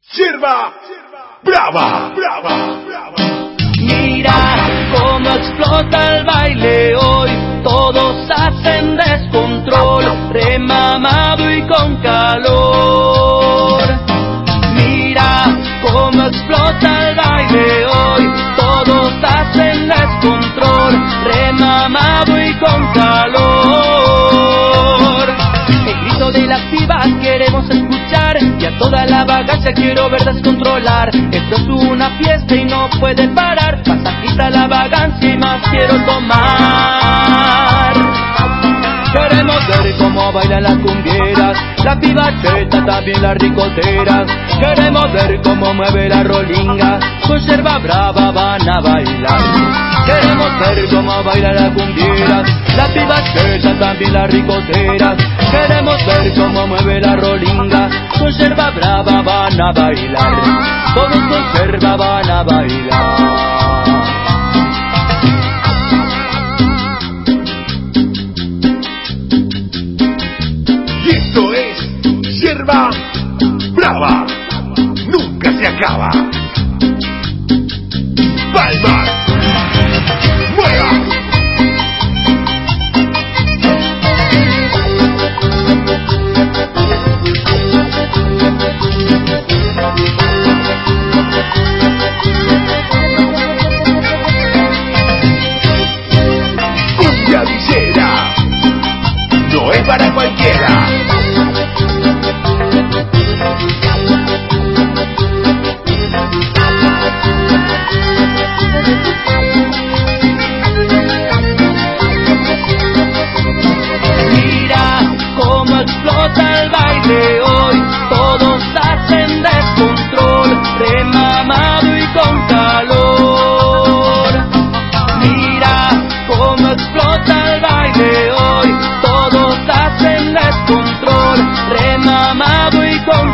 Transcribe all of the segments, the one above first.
Yerba brava, brava, brava. Mira cómo explota el baile hoy, todos hacen descontrol, remamado y con calor. Mira cómo explota el baile hoy, todos hacen descontrol, remamado y con calor. El grito de las pibas queremos escuchar y a toda la vagancia quiero ver descontrolar. Esto es una fiesta y no puede parar, pasajita la vagancia y más quiero tomar. Queremos ver cómo bailan las cumbieras, la piba cheta, también las ricoteras. Queremos ver cómo mueve la rolinga, con yerba brava van a bailar. Queremos ver cómo bailan las cumbieras, la piba cheta, también las ricoteras. Queremos ver cómo mueve la rolinga, con yerba brava van a bailar. Todos con yerba van a bailar. Esto es Yerba Brava, nunca se acaba. Palmas, mueva. Cumbia villera, no es para cualquiera. Explota el baile hoy, todos hacen descontrol, remamado y con calor. Mira cómo explota el baile hoy, todos hacen descontrol, remamado y con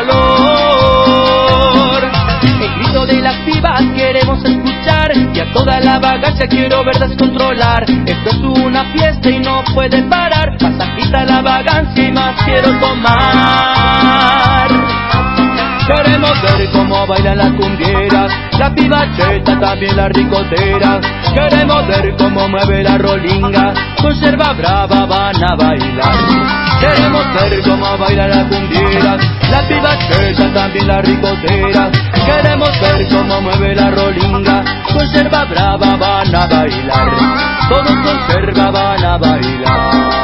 calor. El grito de las pibas queremos escuchar y a toda la vagancia quiero ver descontrolar. Esto es una fiesta y no puede parar, pasajita la vagancia y más quiero tomar. Queremos ver cómo bailan las cumbieras, la piba cheta, también las ricoteras. Queremos ver cómo mueve la rolinga, con yerba brava van a bailar. Queremos ver cómo bailan las cumbieras, la piba cheta, también las ricoteras. Queremos ver cómo mueve la rolinga, con yerba brava van a bailar. Todos con yerba van a bailar.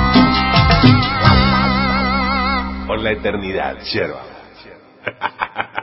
Por la eternidad, Yerba.